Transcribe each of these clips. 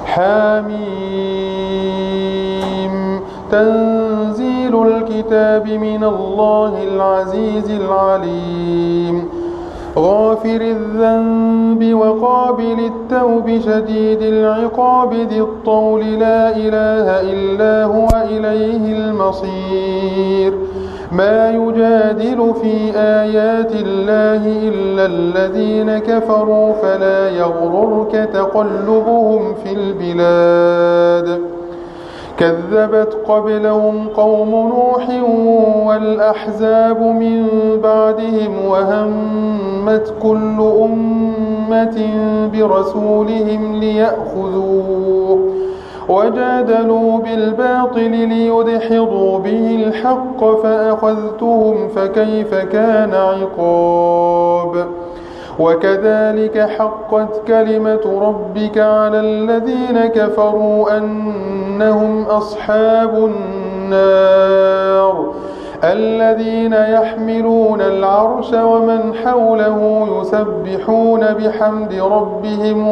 حميم تنزيل الكتاب من الله العزيز العليم غافر الذنب وقابل التوب شديد العقاب ذي الطول لا إله إلا هو إليه المصير ما يجادل في آيات الله إلا الذين كفروا فلا يغررك تقلبهم في البلاد كذبت قبلهم قوم نوح والأحزاب من بعدهم وهمت كل أمة برسولهم ليأخذوه وجادلوا بالباطل ليدحضوا به الحق فأخذتهم فكيف كان عقاب وكذلك حقت كلمة ربك على الذين كفروا أنهم أصحاب النار الذين يحملون العرش ومن حوله يسبحون بحمد ربهم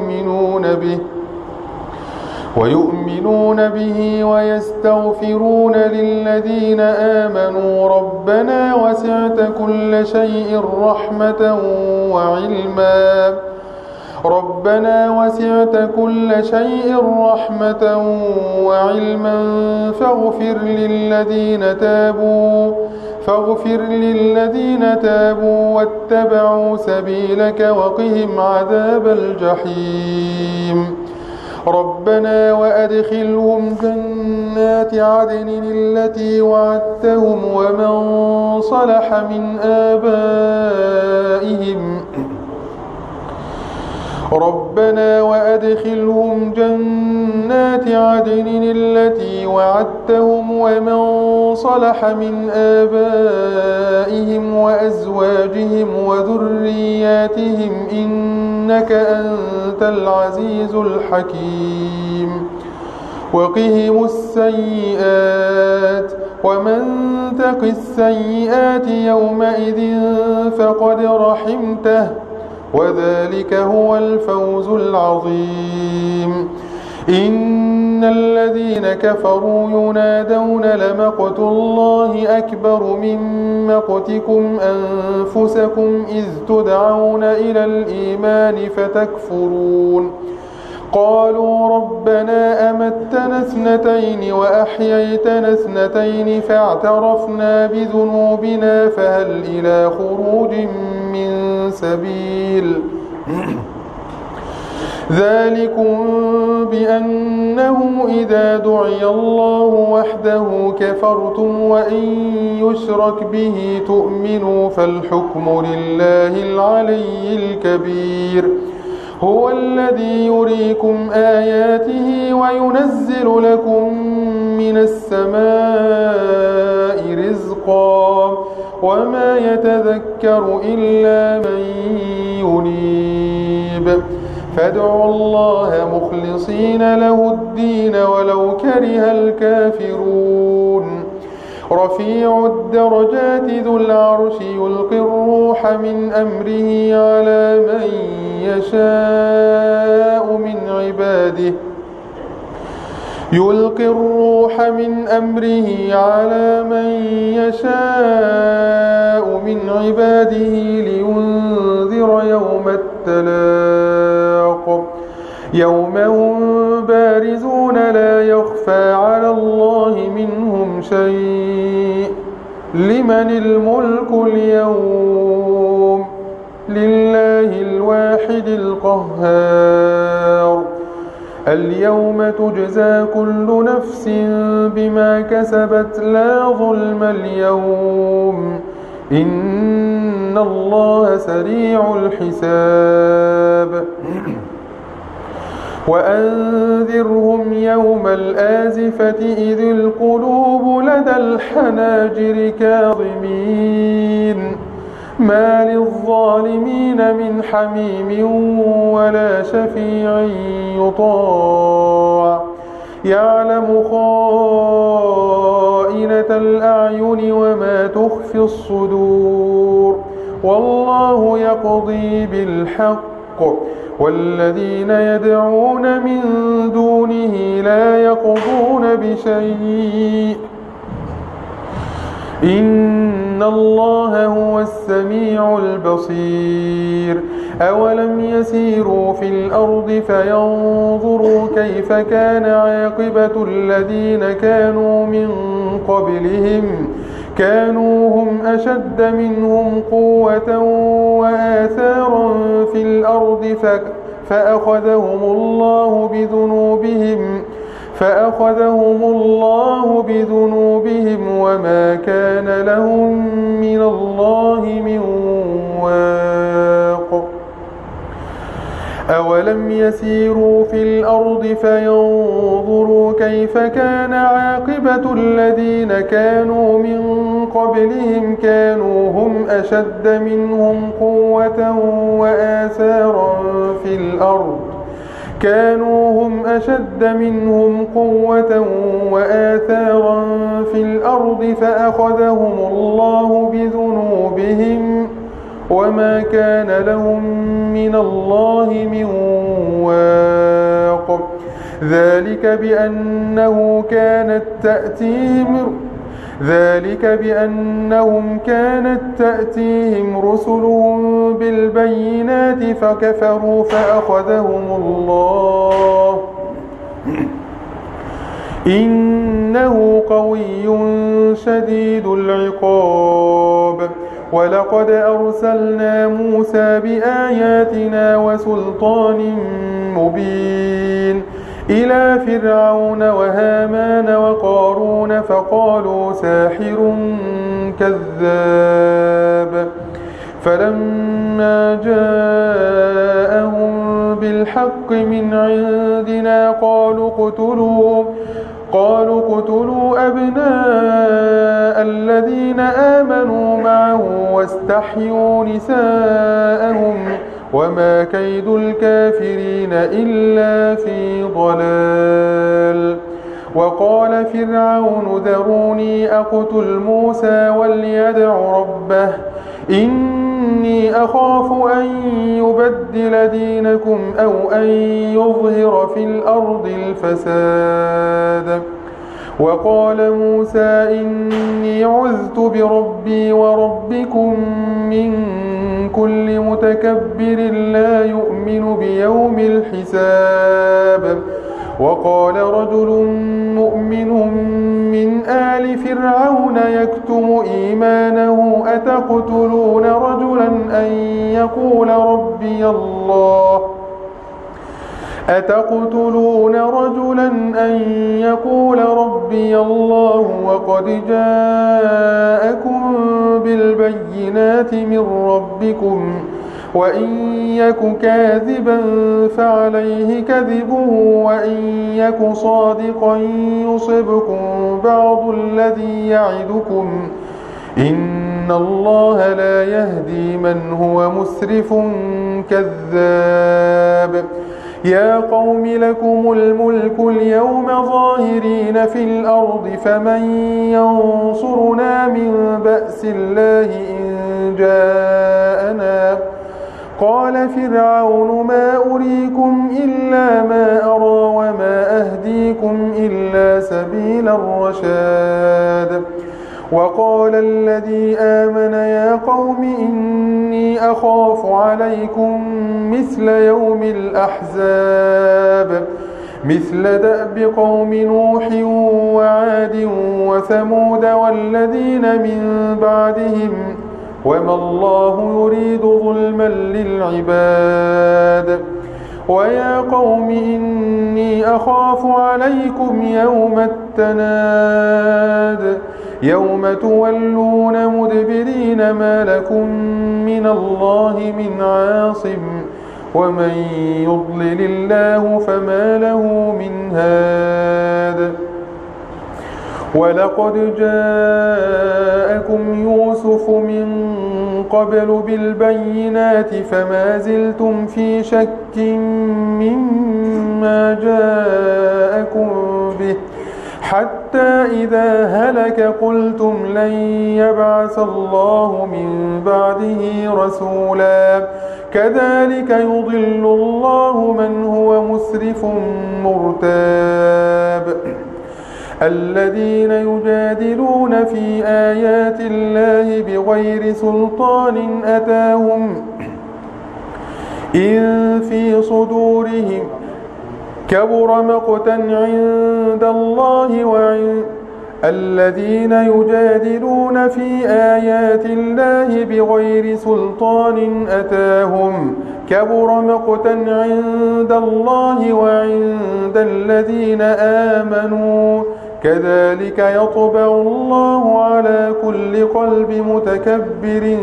ويؤمنون به ويستغفرون للذين آمنوا ربنا وسعت كل شيء رحمة وعلما فاغفر للذين تابوا واتبعوا سبيلك وقهم عذاب الجحيم ربنا وأدخلهم جنات عدن التي وعدتهم ومن صلح من آبائهم وأزواجهم وذرياتهم إنك أنت العزيز الحكيم وقهم السيئات ومن تق السيئات يومئذ فقد رحمته وذلك هو الفوز العظيم إن الذين كفروا ينادون لمقت الله أكبر من مقتكم أنفسكم إذ تدعون إلى الإيمان فتكفرون قالوا ربنا أمتنا اثنتين وأحييتنا اثنتين فاعترفنا بذنوبنا فهل إلى خروج من سبيل ذلكم بأنه إذا دعي الله وحده كفرتم وإن يشرك به تؤمنوا فالحكم لله العلي الكبير هو الذي يريكم آياته وينزل لكم من السماء رزقا وما يتذكر إلا من ينيب فادعوا الله مخلصين له الدين ولو كره الكافرون رفيع الدرجات ذو العرش يلقي الروح من أمره على من يشاء من عباده لينذر يوم التلاق يوم هم بارزون لا يخفى على الله منهم شيء لمن الملك اليوم لله الواحد القهار اليوم تجزى كل نفس بما كسبت لا ظلم اليوم إن الله سريع الحساب وأنذرهم يوم الآزفة إذ القلوب لدى الحناجر كاظمين ما للظالمين من حميم ولا شفيع يطاع يعلم خائنة الأعين وما تخفي الصدور والله يقضي بالحق بالحق والذين يدعون من دونه لا يقضون بشيء إن الله هو السميع البصير أولم يسيروا في الأرض فينظروا كيف كان عاقبة الذين كانوا من قبلهم كانوا هم أشد منهم قوة وآثارا في الأرض فأخذهم الله بذنوبهم وما كان لهم من الله من واق أولم يسيروا في الأرض فينظروا كيف كان عاقبة الذين كانوا من قبلهم كانوا هم أشد منهم قوة وآثارا في الأرض فأخذهم الله بذنوبهم وما كان لهم من الله من واق ذلك بأنهم كانت تأتيهم رسلهم بالبينات فكفروا فأخذهم الله إنه قوي شديد العقاب ولقد أرسلنا موسى بآياتنا وسلطان مبين إلى فرعون وهامان وقارون فقالوا ساحر كذاب فلما جاءهم بالحق من عندنا قالوا اقتلوا أبناء الذين آمنوا معه واستحيوا نساءهم وما كيد الكافرين إلا في ضلال وقال فرعون ذروني أقتل موسى وليدع ربه إني أخاف أن يبدل دينكم أو أن يظهر في الأرض الفساد وقال موسى إني عذت بربي وربكم من كل متكبر لا يؤمن بيوم الحساب وقال رجل مؤمن من آل فرعون يكتم إيمانه أتقتلون رجلا أن يقول ربي الله وقد جاءكم بالبينات من ربكم وإن يك كاذبا فعليه كذبه وإن يك صادقا يصبكم بعض الذي يعدكم إن الله لا يهدي من هو مسرف كذاب يا قوم لكم الملك اليوم ظاهرين في الأرض فمن ينصرنا من بأس الله إن جاءنا قال فرعون ما أريكم إلا ما أرى وما أهديكم إلا سبيل الرشاد وقال الذي آمن يا قوم إني أخاف عليكم مثل يوم الأحزاب مثل دأب قوم نوح وعاد وثمود والذين من بعدهم وما الله يريد ظلما للعباد ويا قوم إني أخاف عليكم يوم التناد يوم تولون مدبرين ما لكم من الله من عاصم ومن يضلل الله فما له من هاد ولقد جاءكم يوسف من قبل بالبينات فما زلتم في شك مما جاءكم به حتى إذا هلك قلتم لن يبعث الله من بعده رسولا كذلك يضل الله من هو مسرف مرتاب الذين يجادلون في آيات الله بغير سلطان أتاهم إن في صدورهم كبر مقتا عند الله الذين يجادلون في آيات الله بغير سلطان أتاهم كبر مقتا عند الله وعند الذين آمنوا كذلك يطبع الله على كل قلب متكبر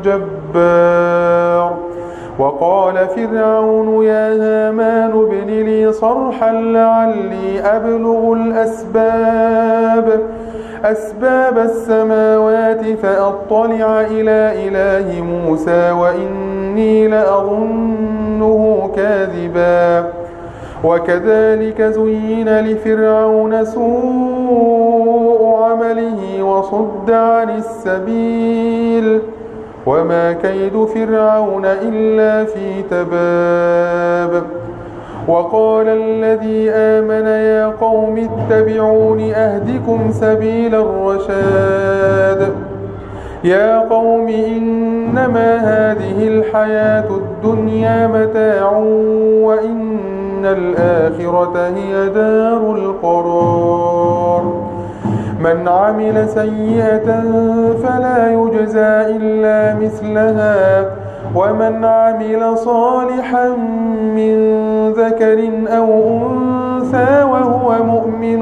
جبار وقال فرعون يا هامان ابن لي صرحا لعلي أبلغ أسباب السماوات فأطلع إلى إله موسى وإني لأظنه كاذبا وكذلك زين لفرعون سوء عمله وصد عن السبيل وما كيد فرعون إلا في تباب وقال الذي آمن يا قوم اتبعون أهدكم سبيل الرشاد يا قوم إنما هذه الحياة الدنيا متاع وإن الآخرة هي دار القرار من عمل سيئة فلا يجزى إلا مثلها ومن عمل صالحا من ذكر أو أنثى وهو مؤمن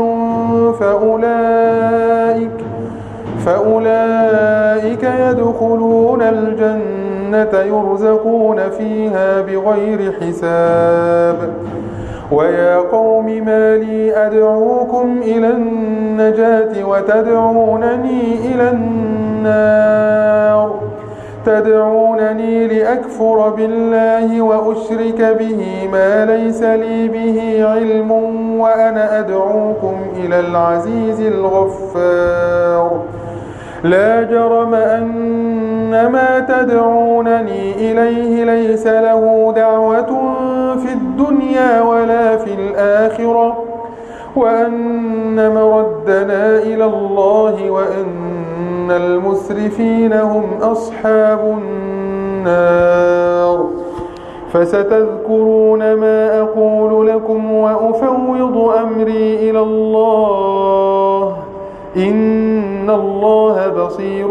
فأولئك يدخلون الجنة يرزقون فيها بغير حساب ويا قوم ما لي أدعوكم إلى النجاة وتدعونني إلى النار تدعونني لأكفر بالله وأشرك به ما ليس لي به علم وأنا أدعوكم إلى العزيز الغفار لا جرم أن ما تدعونني إليه ليس له دعوة في الدنيا ولا في الآخرة وأن مردنا إلى الله وأن المسرفين هم أصحاب النار فستذكرون ما أقول لكم وأفوض أمري إلى الله إن الله بصير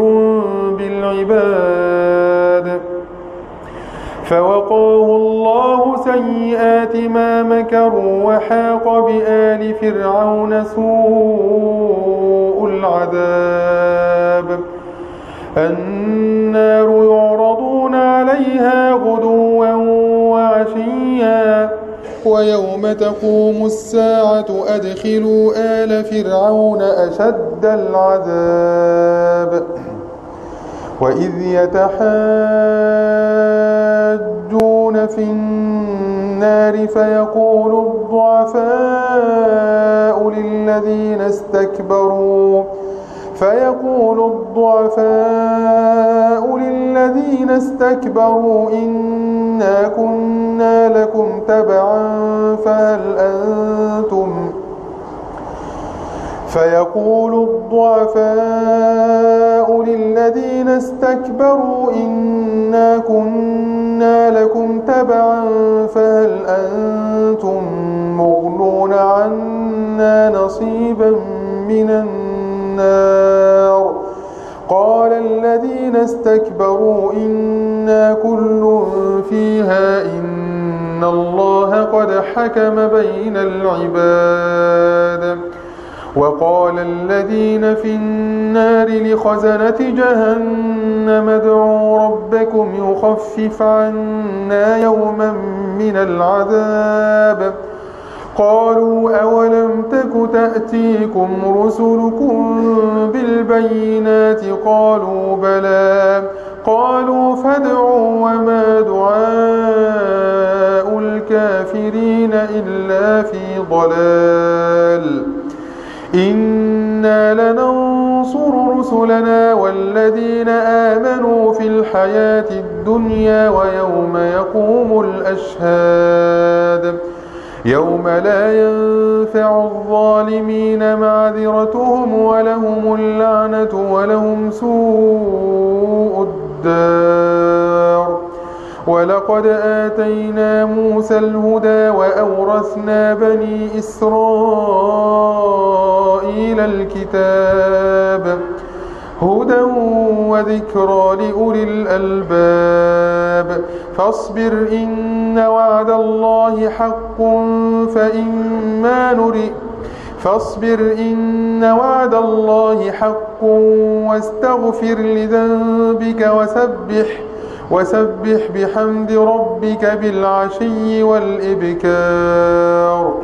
بالعباد فوقاه الله سيئات ما مكروا وحاق بآل فرعون سوء العذاب النار يعرضون عليها غدوا وعشيا ويوم تقوم الساعة أدخلوا آل فرعون أشد العذاب وإذ يتحاجون في النار فيقول الضعفاء للذين استكبروا إنا كنا لكم تبعا فهل أنتم مغنون عنا نصيبا من النار قال الذين استكبروا إنا كل فيها إن الله قد حكم بين العباد وقال الذين في النار لخزنة جهنم ادعوا ربكم يخفف عنا يوما من العذاب قالوا أولم تك تأتيكم رسلكم بالبينات قالوا بلى قالوا فادعوا وما دعاء الكافرين إلا في ضلال إنا لننصر رسلنا والذين آمنوا في الحياة الدنيا ويوم يقوم الأشهاد يوم لا ينفع الظالمين معذرتهم ولهم اللعنة ولهم سوء الدار. ولقد آتينا موسى الهدى وأورثنا بني إسرائيل الكتاب هدى وذكرى لأولي الألباب. فاصبر إن وعد الله حق واستغفر لذنبك وسبح بحمد ربك بالعشي والإبكار.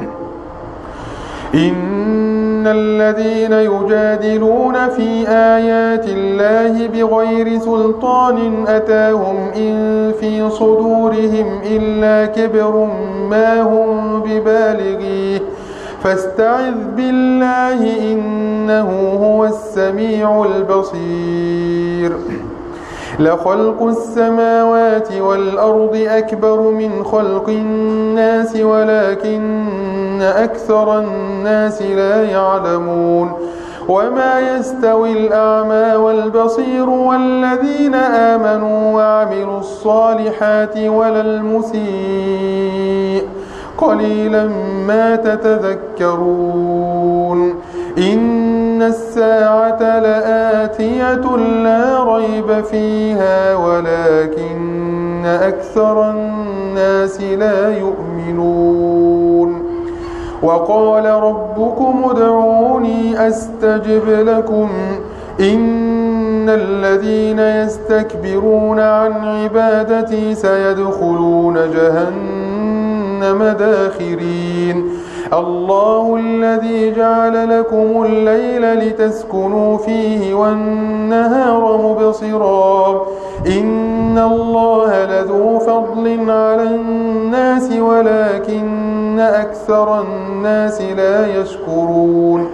إن الذين يجادلون في آيات الله بغير سلطان أتاهم إن في صدورهم إلا كبر ما هم ببالغيه فاستعذ بالله إنه هو السميع البصير. لخلق السماوات والأرض أكبر من خلق الناس ولكن أكثر الناس لا يعلمون. وما يستوي الأعمى والبصير والذين آمنوا وعملوا الصالحات ولا المسيء قليلا ما تتذكرون. إن الساعة لآتية لا ريب فيها ولكن أكثر الناس لا يؤمنون. وقال ربكم ادعوني أستجب لكم إن الذين يستكبرون عن عبادتي سيدخلون جهنم داخرين. الله الذي جعل لكم الليل لتسكنوا فيه والنهار مبصرا إن الله لذو فضل على الناس ولكن أكثر الناس لا يشكرون.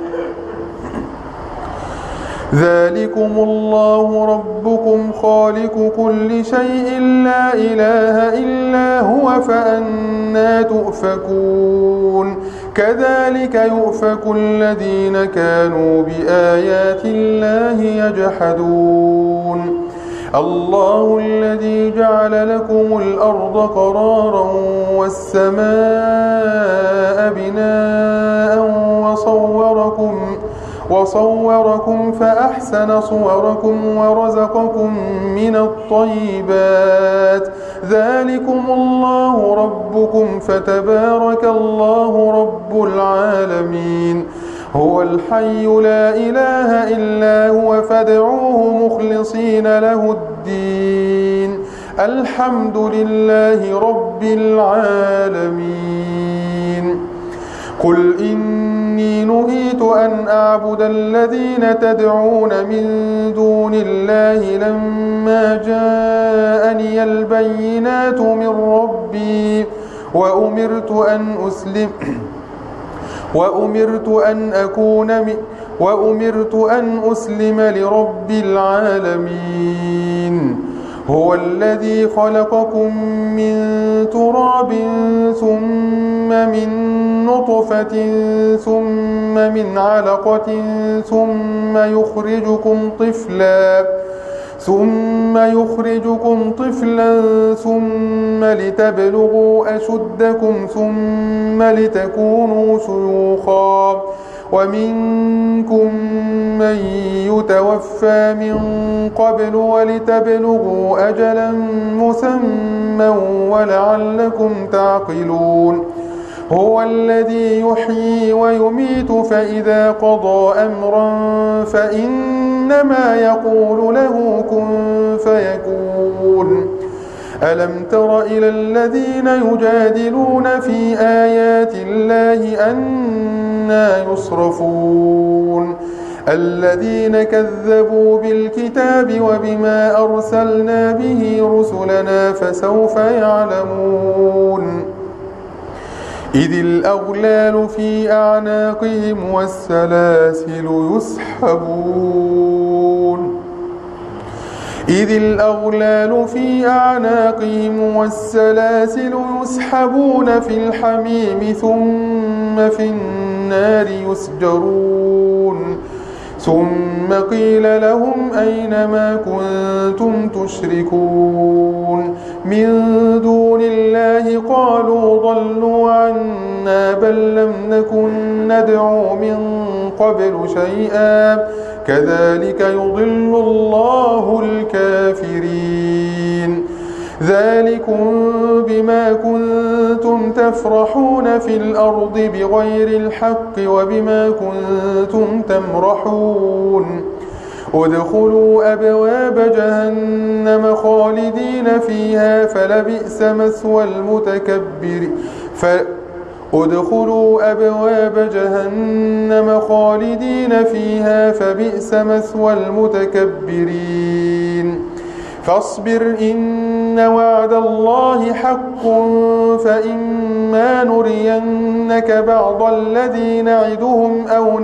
ذلكم الله ربكم خالق كل شيء لا إله إلا هو فأنى تؤفكون. كذلك يؤفك الذين كانوا بآيات الله يجحدون. الله الذي جعل لكم الأرض قرارا والسماء بناء وصوركم فأحسن صوركم ورزقكم من الطيبات. ذلكم الله ربكم فتبارك الله رب العالمين. هو الحي لا إله إلا هو فادعوه مخلصين له الدين الحمد لله رب العالمين. قل إني نهيت أن أعبد الذين تدعون من دون الله لما جاءني البينات من ربي وأمرت أن أسلم لرب العالمين. هو الذي خلقكم من تراب ثم من نطفة ثم من علقة ثم يخرجكم طفلا ثم لتبلغوا أشدكم ثم لتكونوا شيوخا ومنكم من يتوفى من قبل ولتبلغوا أجلا مسمى ولعلكم تعقلون. هو الذي يحيي ويميت فإذا قضى أمرا فإنما يقول له كن فيكون. ألم تر إلى الذين يجادلون في آيات الله أنى يصرفون الذين كذبوا بالكتاب وبما أرسلنا به رسلنا فسوف يعلمون. إذ الأغلال في أعناقهم والسلاسل يسحبون إذ الأغلال في أعناقهم والسلاسل يسحبون في الحميم ثم في النار يسجرون ثم قيل لهم أين ما كنتم تشركون من دون الله قالوا ضلوا عنا بل لم نكن ندعو من قبل شيئا كذلك يضل الله الكافرين ذلكم بما كنتم تفرحون في الأرض بغير الحق وبما كنتم تمرحون ادخلوا أبواب جهنم خالدين فيها فلبئس مثوى المتكبرين ادخلوا أبواب جهنم خالدين فيها فبئس مثوى المتكبرين فاصبر إن وعد الله حق فإما نرينك بعض الذي نعدهم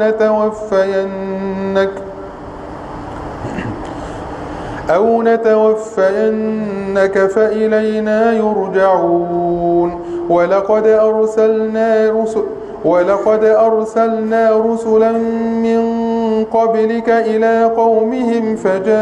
أو نتوفينك فإلينا يرجعون ولقد أرسلنا رسلا من قبلك إلى قومهم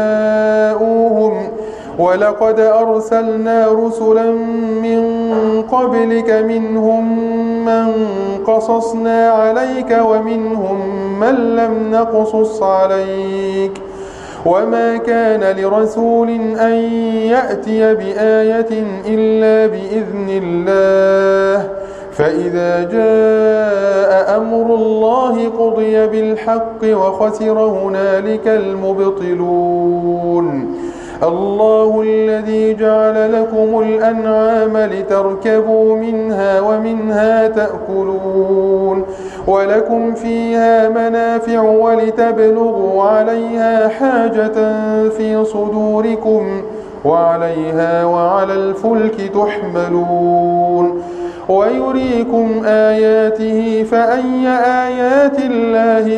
منهم من قصصنا عليك ومنهم من لم نقصص عليك وما كان لرسول أن يأتي بآية إلا بإذن الله فإذا جاء أمر الله قضي بالحق وخسر هنالك المبطلون الله الذي جعل لكم الأنعام لتركبوا منها ومنها تأكلون ولكم فيها منافع ولتبلغوا عليها حاجة في صدوركم وعليها وعلى الفلك تحملون ويريكم آياته فأي آيات الله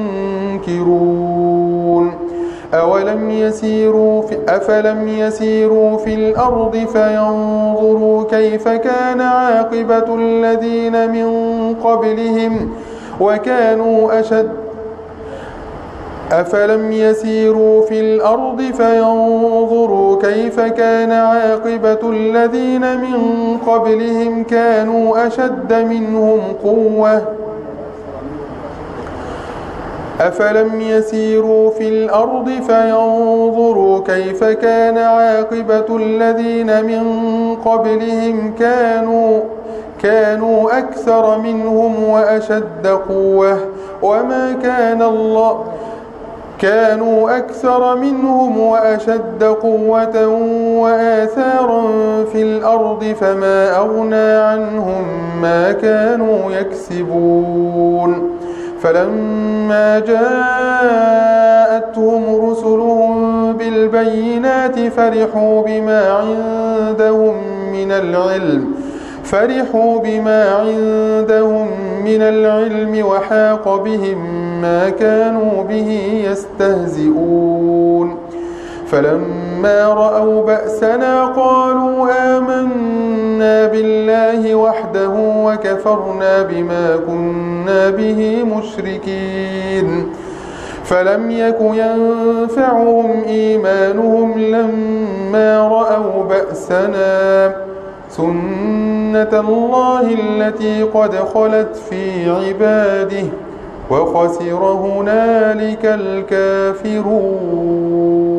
تنكرون أفلم يسيروا في الأرض فينظروا كيف كان عاقبة الذين من قبلهم أفلم يسيروا في الأرض فينظروا كيف كان عاقبة الذين من قبلهم كانوا أشد منهم قوة أفلم يسيروا في الأرض فينظروا كيف كان عاقبة الذين من قبلهم كانوا أكثر منهم وأشد قوة وما كان الله كانوا أكثر منهم وأشد قوة وآثارا في الأرض فما أغنى عنهم ما كانوا يكسبون فلما جاءتهم رسلهم بالبينات فرحوا بما عندهم من العلم وحاق بهم ما كانوا به يستهزئون فلما رأوا بأسنا قالوا آمنا بالله وحده وكفرنا بما كنا به مشركين فلم يك ينفعهم إيمانهم لما رأوا بأسنا سنة الله التي قد خلت في عباده وخسر هنالك الكافرون